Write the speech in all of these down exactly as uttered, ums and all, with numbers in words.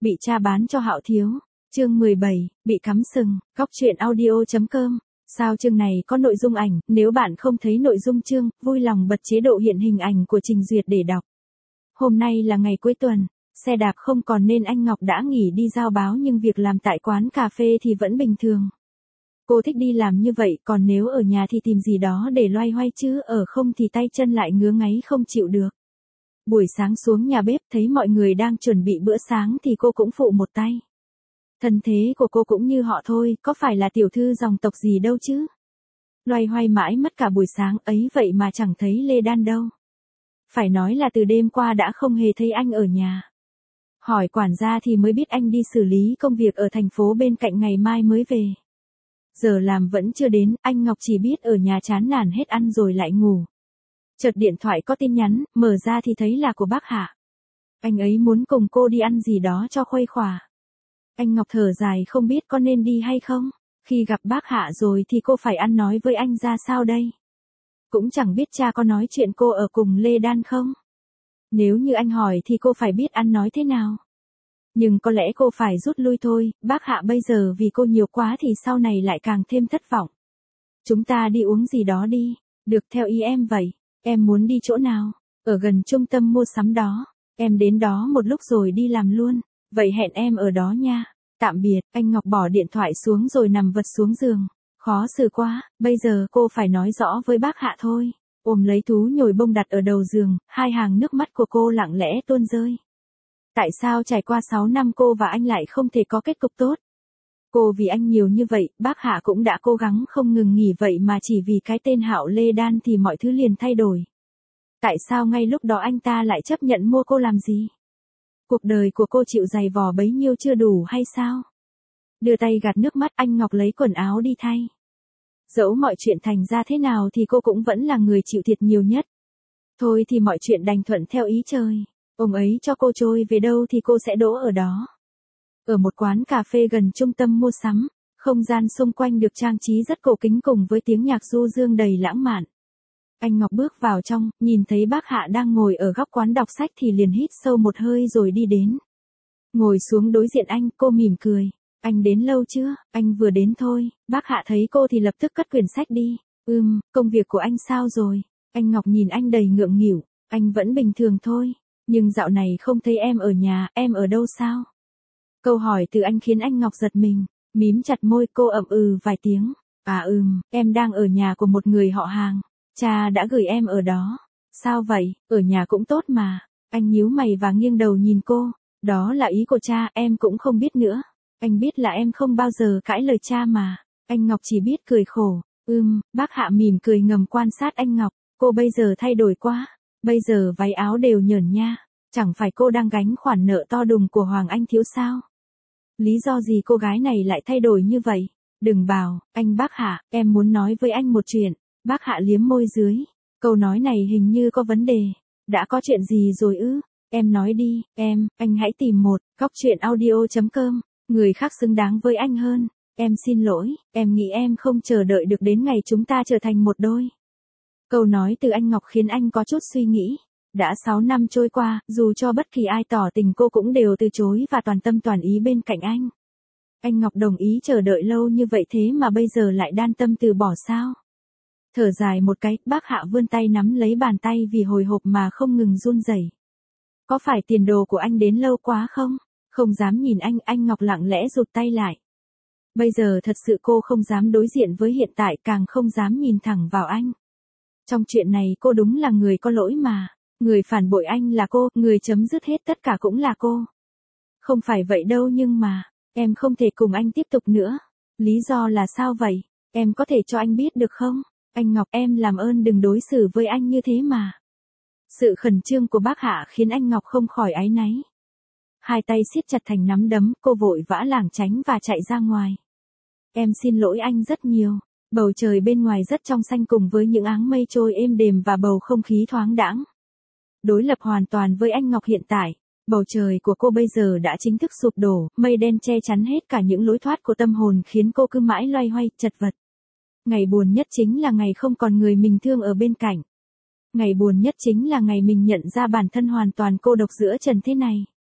Bị cha bán cho Hạo Thiếu. Chương mười bảy, bị cắm sừng. Góc truyện audio chấm com. Sao chương này có nội dung ảnh, nếu bạn không thấy nội dung chương, vui lòng bật chế độ hiện hình ảnh của trình duyệt để đọc. Hôm nay là ngày cuối tuần, xe đạp không còn nên anh Ngọc đã nghỉ đi giao báo, nhưng việc làm tại quán cà phê thì vẫn bình thường. Cô thích đi làm như vậy, còn nếu ở nhà thì tìm gì đó để loay hoay chứ ở không thì tay chân lại ngứa ngáy không chịu được. Buổi sáng xuống nhà bếp thấy mọi người đang chuẩn bị bữa sáng thì cô cũng phụ một tay. Thân thế của cô cũng như họ thôi, có phải là tiểu thư dòng tộc gì đâu chứ. Loay hoay mãi mất cả buổi sáng ấy vậy mà chẳng thấy Lê Đan đâu. Phải nói là từ đêm qua đã không hề thấy anh ở nhà. Hỏi quản gia thì mới biết anh đi xử lý công việc ở thành phố bên cạnh, ngày mai mới về. Giờ làm vẫn chưa đến, anh Ngọc chỉ biết ở nhà chán nản hết ăn rồi lại ngủ. Chợt điện thoại có tin nhắn, mở ra thì thấy là của bác Hạ. Anh ấy muốn cùng cô đi ăn gì đó cho khuây khỏa. Anh Ngọc thở dài không biết có nên đi hay không. Khi gặp bác Hạ rồi thì cô phải ăn nói với anh ra sao đây? Cũng chẳng biết cha có nói chuyện cô ở cùng Lê Đan không? Nếu như anh hỏi thì cô phải biết ăn nói thế nào? Nhưng có lẽ cô phải rút lui thôi, bác Hạ bây giờ vì cô nhiều quá thì sau này lại càng thêm thất vọng. Chúng ta đi uống gì đó đi, được theo ý em vậy, em muốn đi chỗ nào? Ở gần trung tâm mua sắm đó, em đến đó một lúc rồi đi làm luôn, vậy hẹn em ở đó nha. Tạm biệt, anh Ngọc bỏ điện thoại xuống rồi nằm vật xuống giường. Khó xử quá, bây giờ cô phải nói rõ với bác Hạ thôi. Ôm lấy thú nhồi bông đặt ở đầu giường, hai hàng nước mắt của cô lặng lẽ tuôn rơi. Tại sao trải qua sáu năm cô và anh lại không thể có kết cục tốt? Cô vì anh nhiều như vậy, bác Hạ cũng đã cố gắng không ngừng nghỉ, vậy mà chỉ vì cái tên Hạo Lê Đan thì mọi thứ liền thay đổi. Tại sao ngay lúc đó anh ta lại chấp nhận mua cô làm gì? Cuộc đời của cô chịu dày vò bấy nhiêu chưa đủ hay sao? Đưa tay gạt nước mắt, anh Ngọc lấy quần áo đi thay. Dẫu mọi chuyện thành ra thế nào thì cô cũng vẫn là người chịu thiệt nhiều nhất. Thôi thì mọi chuyện đành thuận theo ý trời. Ông ấy cho cô trôi về đâu thì cô sẽ đỗ ở đó. Ở một quán cà phê gần trung tâm mua sắm, không gian xung quanh được trang trí rất cổ kính cùng với tiếng nhạc du dương đầy lãng mạn. Anh Ngọc bước vào trong, nhìn thấy bác Hạ đang ngồi ở góc quán đọc sách thì liền hít sâu một hơi rồi đi đến. Ngồi xuống đối diện anh, cô mỉm cười. Anh đến lâu chưa? Anh vừa đến thôi. Bác Hạ thấy cô thì lập tức cất quyển sách đi. Ừm, công việc của anh sao rồi? Anh Ngọc nhìn anh đầy ngượng nghỉu. Anh vẫn bình thường thôi. Nhưng dạo này không thấy em ở nhà, em ở đâu sao? Câu hỏi từ anh khiến anh Ngọc giật mình. Mím chặt môi, cô ậm ừ vài tiếng. À ừm, em đang ở nhà của một người họ hàng. Cha đã gửi em ở đó. Sao vậy? Ở nhà cũng tốt mà. Anh nhíu mày và nghiêng đầu nhìn cô. Đó là ý của cha, em cũng không biết nữa. Anh biết là em không bao giờ cãi lời cha mà. Anh Ngọc chỉ biết cười khổ. Ừm, bác Hạ mỉm cười ngầm quan sát anh Ngọc. Cô bây giờ thay đổi quá. Bây giờ váy áo đều nhởn nha. Chẳng phải cô đang gánh khoản nợ to đùng của Hoàng Anh Thiếu sao? Lý do gì cô gái này lại thay đổi như vậy? Đừng bảo, anh bác Hạ, em muốn nói với anh một chuyện. Bác Hạ liếm môi dưới. Câu nói này hình như có vấn đề. Đã có chuyện gì rồi ư? Em nói đi, em, anh hãy tìm một, góc truyện audio chấm com. Người khác xứng đáng với anh hơn. Em xin lỗi, em nghĩ em không chờ đợi được đến ngày chúng ta trở thành một đôi. Câu nói từ anh Ngọc khiến anh có chút suy nghĩ. Đã sáu năm trôi qua, dù cho bất kỳ ai tỏ tình cô cũng đều từ chối và toàn tâm toàn ý bên cạnh anh. Anh Ngọc đồng ý chờ đợi lâu như vậy thế mà bây giờ lại đan tâm từ bỏ sao? Thở dài một cái, bác Hạ vươn tay nắm lấy bàn tay vì hồi hộp mà không ngừng run rẩy. Có phải tiền đồ của anh đến lâu quá không? Không dám nhìn anh, anh Ngọc lặng lẽ rụt tay lại. Bây giờ thật sự cô không dám đối diện với hiện tại, càng không dám nhìn thẳng vào anh. Trong chuyện này cô đúng là người có lỗi mà. Người phản bội anh là cô, người chấm dứt hết tất cả cũng là cô. Không phải vậy đâu nhưng mà, em không thể cùng anh tiếp tục nữa. Lý do là sao vậy? Em có thể cho anh biết được không? Anh Ngọc, em làm ơn đừng đối xử với anh như thế mà. Sự khẩn trương của bác Hạ khiến anh Ngọc không khỏi áy náy. Hai tay siết chặt thành nắm đấm, cô vội vã lảng tránh và chạy ra ngoài. Em xin lỗi anh rất nhiều. Bầu trời bên ngoài rất trong xanh cùng với những áng mây trôi êm đềm và bầu không khí thoáng đãng. Đối lập hoàn toàn với anh Ngọc hiện tại, bầu trời của cô bây giờ đã chính thức sụp đổ, mây đen che chắn hết cả những lối thoát của tâm hồn khiến cô cứ mãi loay hoay, chật vật. Ngày buồn nhất chính là ngày không còn người mình thương ở bên cạnh. Ngày buồn nhất chính là ngày mình nhận ra bản thân hoàn toàn cô độc giữa trần thế này.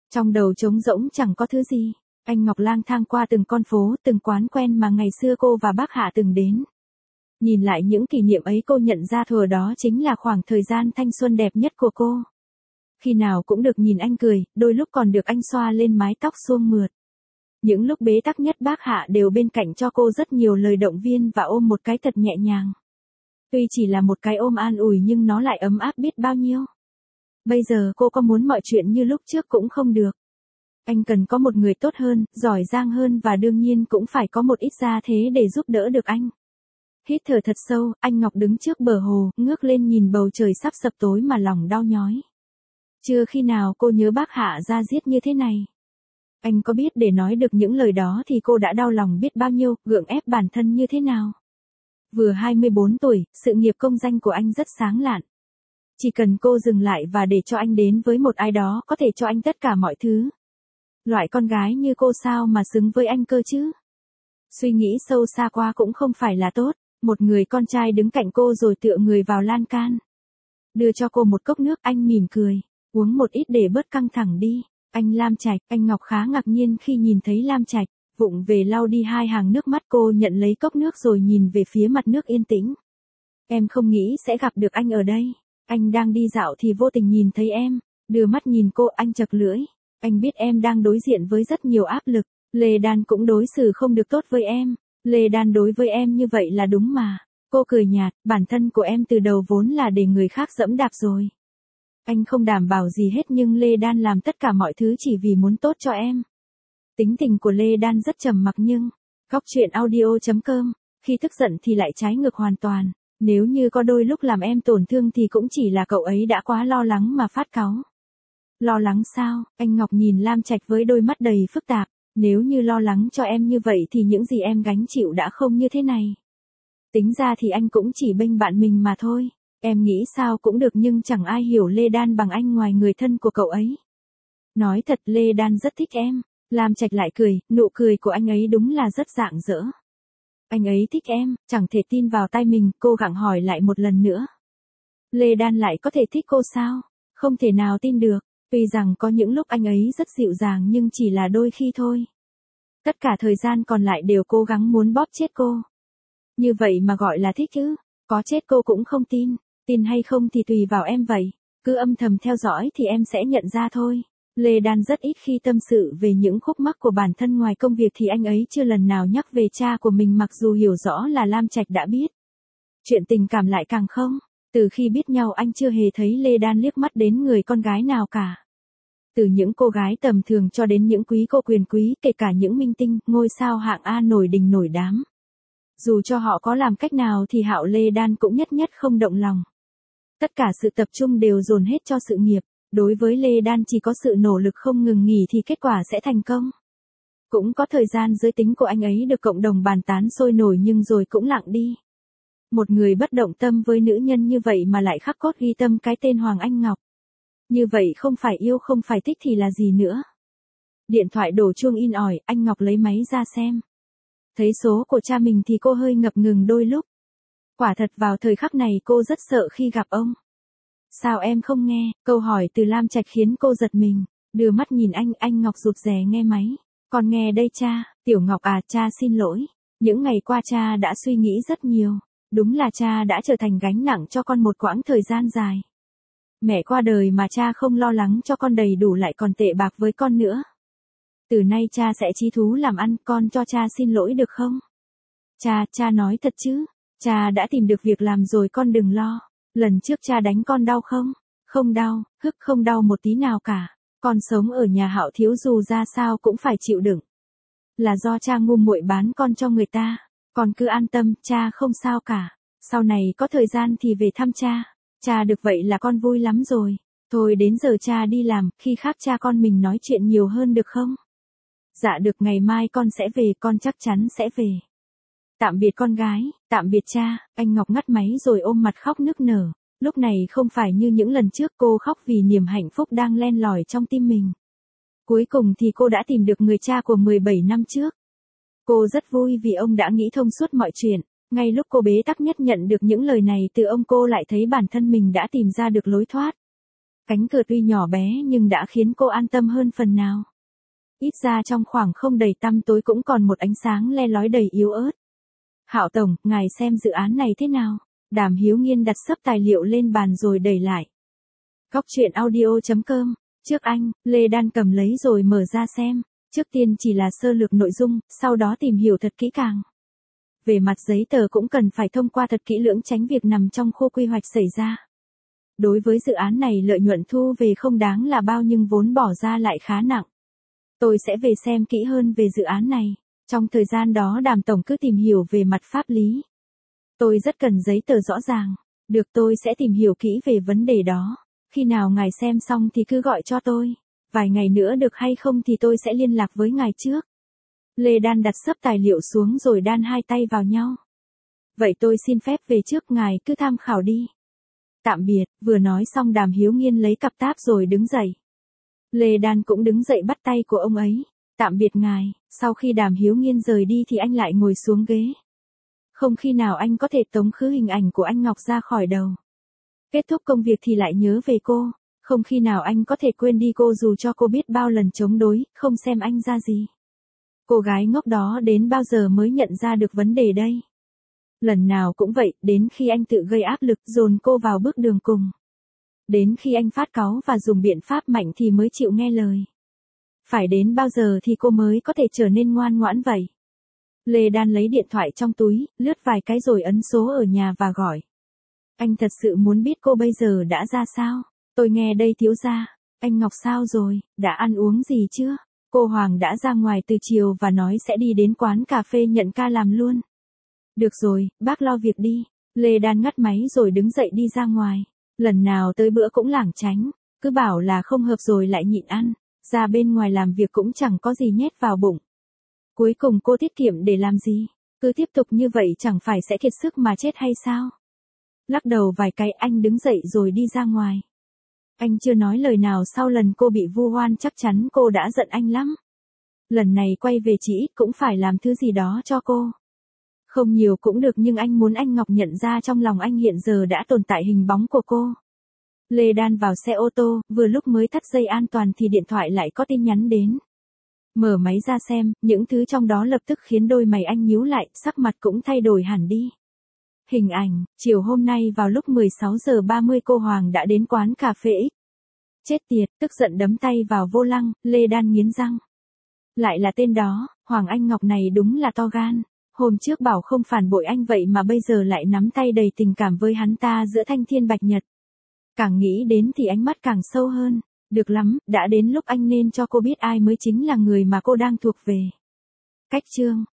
Trong đầu trống rỗng chẳng có thứ gì. Anh Ngọc lang thang qua từng con phố, từng quán quen mà ngày xưa cô và bác Hạ từng đến. Nhìn lại những kỷ niệm ấy cô nhận ra thuở đó chính là khoảng thời gian thanh xuân đẹp nhất của cô. Khi nào cũng được nhìn anh cười, đôi lúc còn được anh xoa lên mái tóc suông mượt. Những lúc bế tắc nhất bác Hạ đều bên cạnh cho cô rất nhiều lời động viên và ôm một cái thật nhẹ nhàng. Tuy chỉ là một cái ôm an ủi nhưng nó lại ấm áp biết bao nhiêu. Bây giờ cô có muốn mọi chuyện như lúc trước cũng không được. Anh cần có một người tốt hơn, giỏi giang hơn và đương nhiên cũng phải có một ít gia thế để giúp đỡ được anh. Hít thở thật sâu, anh Ngọc đứng trước bờ hồ, ngước lên nhìn bầu trời sắp sập tối mà lòng đau nhói. Chưa khi nào cô nhớ bác Hạ ra giết như thế này. Anh có biết để nói được những lời đó thì cô đã đau lòng biết bao nhiêu, gượng ép bản thân như thế nào. Vừa hai mươi bốn tuổi, sự nghiệp công danh của anh rất sáng lạn. Chỉ cần cô dừng lại và để cho anh đến với một ai đó có thể cho anh tất cả mọi thứ. Loại con gái như cô sao mà xứng với anh cơ chứ? Suy nghĩ sâu xa qua cũng không phải là tốt. Một người con trai đứng cạnh cô rồi tựa người vào lan can. Đưa cho cô một cốc nước, anh mỉm cười. Uống một ít để bớt căng thẳng đi. Anh Lam Trạch, anh Ngọc khá ngạc nhiên khi nhìn thấy Lam Trạch. Vụng về lau đi hai hàng nước mắt, cô nhận lấy cốc nước rồi nhìn về phía mặt nước yên tĩnh. Em không nghĩ sẽ gặp được anh ở đây. Anh đang đi dạo thì vô tình nhìn thấy em. Đưa mắt nhìn cô, anh chật lưỡi. Anh biết em đang đối diện với rất nhiều áp lực. Lê Đan cũng đối xử không được tốt với em. Lê Đan đối với em như vậy là đúng mà. Cô cười nhạt, bản thân của em từ đầu vốn là để người khác dẫm đạp rồi. Anh không đảm bảo gì hết nhưng Lê Đan làm tất cả mọi thứ chỉ vì muốn tốt cho em. Tính tình của Lê Đan rất trầm mặc nhưng, góc truyện audio chấm com, khi tức giận thì lại trái ngược hoàn toàn. Nếu như có đôi lúc làm em tổn thương thì cũng chỉ là cậu ấy đã quá lo lắng mà phát cáu. Lo lắng sao? Anh Ngọc nhìn Lam Trạch với đôi mắt đầy phức tạp. Nếu như lo lắng cho em như vậy thì những gì em gánh chịu đã không như thế này. Tính ra thì anh cũng chỉ bênh bạn mình mà thôi. Em nghĩ sao cũng được nhưng chẳng ai hiểu Lê Đan bằng anh ngoài người thân của cậu ấy. Nói thật Lê Đan rất thích em. Lam Trạch lại cười, nụ cười của anh ấy đúng là rất rạng rỡ. Anh ấy thích em, chẳng thể tin vào tai mình, cô gặng hỏi lại một lần nữa. Lê Đan lại có thể thích cô sao? Không thể nào tin được. Tuy rằng có những lúc anh ấy rất dịu dàng nhưng chỉ là đôi khi thôi. Tất cả thời gian còn lại đều cố gắng muốn bóp chết cô. Như vậy mà gọi là thích chứ? Có chết cô cũng không tin. Tin hay không thì tùy vào em vậy. Cứ âm thầm theo dõi thì em sẽ nhận ra thôi. Lê Đan rất ít khi tâm sự về những khúc mắc của bản thân, ngoài công việc thì anh ấy chưa lần nào nhắc về cha của mình mặc dù hiểu rõ là Lam Trạch đã biết. Chuyện tình cảm lại càng không. Từ khi biết nhau anh chưa hề thấy Lê Đan liếc mắt đến người con gái nào cả. Từ những cô gái tầm thường cho đến những quý cô quyền quý, kể cả những minh tinh, ngôi sao hạng A nổi đình nổi đám. Dù cho họ có làm cách nào thì Hạo Lê Đan cũng nhất nhất không động lòng. Tất cả sự tập trung đều dồn hết cho sự nghiệp. Đối với Lê Đan chỉ có sự nỗ lực không ngừng nghỉ thì kết quả sẽ thành công. Cũng có thời gian giới tính của anh ấy được cộng đồng bàn tán sôi nổi nhưng rồi cũng lặng đi. Một người bất động tâm với nữ nhân như vậy mà lại khắc cốt ghi tâm cái tên Hoàng Anh Ngọc. Như vậy không phải yêu không phải thích thì là gì nữa. Điện thoại đổ chuông in ỏi, anh Ngọc lấy máy ra xem. Thấy số của cha mình thì cô hơi ngập ngừng đôi lúc. Quả thật vào thời khắc này cô rất sợ khi gặp ông. Sao em không nghe? Câu hỏi từ Lam Trạch khiến cô giật mình. Đưa mắt nhìn anh, anh Ngọc rụt rè nghe máy. Con nghe đây cha. Tiểu Ngọc à, cha xin lỗi. Những ngày qua cha đã suy nghĩ rất nhiều. Đúng là cha đã trở thành gánh nặng cho con một quãng thời gian dài. Mẹ qua đời mà cha không lo lắng cho con đầy đủ lại còn tệ bạc với con nữa. Từ nay cha sẽ chí thú làm ăn, con cho cha xin lỗi được không? Cha, cha nói thật chứ? Cha đã tìm được việc làm rồi con đừng lo. Lần trước cha đánh con đau không? Không đau, hức không đau một tí nào cả. Con sống ở nhà Hạo thiếu dù ra sao cũng phải chịu đựng. Là do cha ngu muội bán con cho người ta. Con cứ an tâm, cha không sao cả. Sau này có thời gian thì về thăm cha. Cha được vậy là con vui lắm rồi. Thôi đến giờ cha đi làm, khi khác cha con mình nói chuyện nhiều hơn được không? Dạ được, ngày mai con sẽ về, con chắc chắn sẽ về. Tạm biệt con gái, tạm biệt cha. Anh Ngọc ngắt máy rồi ôm mặt khóc nức nở. Lúc này không phải như những lần trước cô khóc vì niềm hạnh phúc đang len lỏi trong tim mình. Cuối cùng thì cô đã tìm được người cha của mười bảy năm trước. Cô rất vui vì ông đã nghĩ thông suốt mọi chuyện. Ngay lúc cô bế tắc nhất nhận được những lời này từ ông, cô lại thấy bản thân mình đã tìm ra được lối thoát. Cánh cửa tuy nhỏ bé nhưng đã khiến cô an tâm hơn phần nào. Ít ra trong khoảng không đầy tăm tối cũng còn một ánh sáng le lói đầy yếu ớt. Hạo tổng, ngài xem dự án này thế nào? Đàm Hiếu Nghiên đặt xấp tài liệu lên bàn rồi đẩy lại. Góc truyện audio chấm com. Trước anh, Lê Đan cầm lấy rồi mở ra xem. Trước tiên chỉ là sơ lược nội dung, sau đó tìm hiểu thật kỹ càng. Về mặt giấy tờ cũng cần phải thông qua thật kỹ lưỡng tránh việc nằm trong khu quy hoạch xảy ra. Đối với dự án này lợi nhuận thu về không đáng là bao nhưng vốn bỏ ra lại khá nặng. Tôi sẽ về xem kỹ hơn về dự án này. Trong thời gian đó Đàm tổng cứ tìm hiểu về mặt pháp lý. Tôi rất cần giấy tờ rõ ràng. Được, tôi sẽ tìm hiểu kỹ về vấn đề đó. Khi nào ngài xem xong thì cứ gọi cho tôi. Vài ngày nữa được hay không thì tôi sẽ liên lạc với ngài trước. Lê Đan đặt xấp tài liệu xuống rồi đan hai tay vào nhau. Vậy tôi xin phép về trước, ngài cứ tham khảo đi. Tạm biệt. Vừa nói xong Đàm Hiếu Nghiên lấy cặp táp rồi đứng dậy. Lê Đan cũng đứng dậy bắt tay của ông ấy. Tạm biệt ngài. Sau khi Đàm Hiếu Nghiên rời đi thì anh lại ngồi xuống ghế. Không khi nào anh có thể tống khứ hình ảnh của anh Ngọc ra khỏi đầu. Kết thúc công việc thì lại nhớ về cô. Không khi nào anh có thể quên đi cô dù cho cô biết bao lần chống đối, không xem anh ra gì. Cô gái ngốc đó đến bao giờ mới nhận ra được vấn đề đây? Lần nào cũng vậy, đến khi anh tự gây áp lực dồn cô vào bước đường cùng. Đến khi anh phát cáu và dùng biện pháp mạnh thì mới chịu nghe lời. Phải đến bao giờ thì cô mới có thể trở nên ngoan ngoãn vậy? Lê Đan lấy điện thoại trong túi, lướt vài cái rồi ấn số ở nhà và gọi. Anh thật sự muốn biết cô bây giờ đã ra sao? Tôi nghe đây thiếu gia. Anh Ngọc sao rồi, đã ăn uống gì chưa? Cô Hoàng đã ra ngoài từ chiều và nói sẽ đi đến quán cà phê nhận ca làm luôn. Được rồi, bác lo việc đi. Lê Đan ngắt máy rồi đứng dậy đi ra ngoài. Lần nào tới bữa cũng lảng tránh. Cứ bảo là không hợp rồi lại nhịn ăn. Ra bên ngoài làm việc cũng chẳng có gì nhét vào bụng. Cuối cùng cô tiết kiệm để làm gì? Cứ tiếp tục như vậy chẳng phải sẽ kiệt sức mà chết hay sao? Lắc đầu vài cái anh đứng dậy rồi đi ra ngoài. Anh chưa nói lời nào sau lần cô bị vu oan, chắc chắn cô đã giận anh lắm. Lần này quay về chỉ ít cũng phải làm thứ gì đó cho cô. Không nhiều cũng được nhưng anh muốn anh Ngọc nhận ra trong lòng anh hiện giờ đã tồn tại hình bóng của cô. Lê Đan vào xe ô tô, vừa lúc mới thắt dây an toàn thì điện thoại lại có tin nhắn đến. Mở máy ra xem, những thứ trong đó lập tức khiến đôi mày anh nhíu lại, sắc mặt cũng thay đổi hẳn đi. Hình ảnh, chiều hôm nay vào lúc mười sáu giờ ba mươi cô Hoàng đã đến quán cà phê X. Chết tiệt, tức giận đấm tay vào vô lăng, Lê Đan nghiến răng. Lại là tên đó, Hoàng Anh Ngọc này đúng là to gan. Hôm trước bảo không phản bội anh vậy mà bây giờ lại nắm tay đầy tình cảm với hắn ta giữa thanh thiên bạch nhật. Càng nghĩ đến thì ánh mắt càng sâu hơn. Được lắm, đã đến lúc anh nên cho cô biết ai mới chính là người mà cô đang thuộc về. Cách chương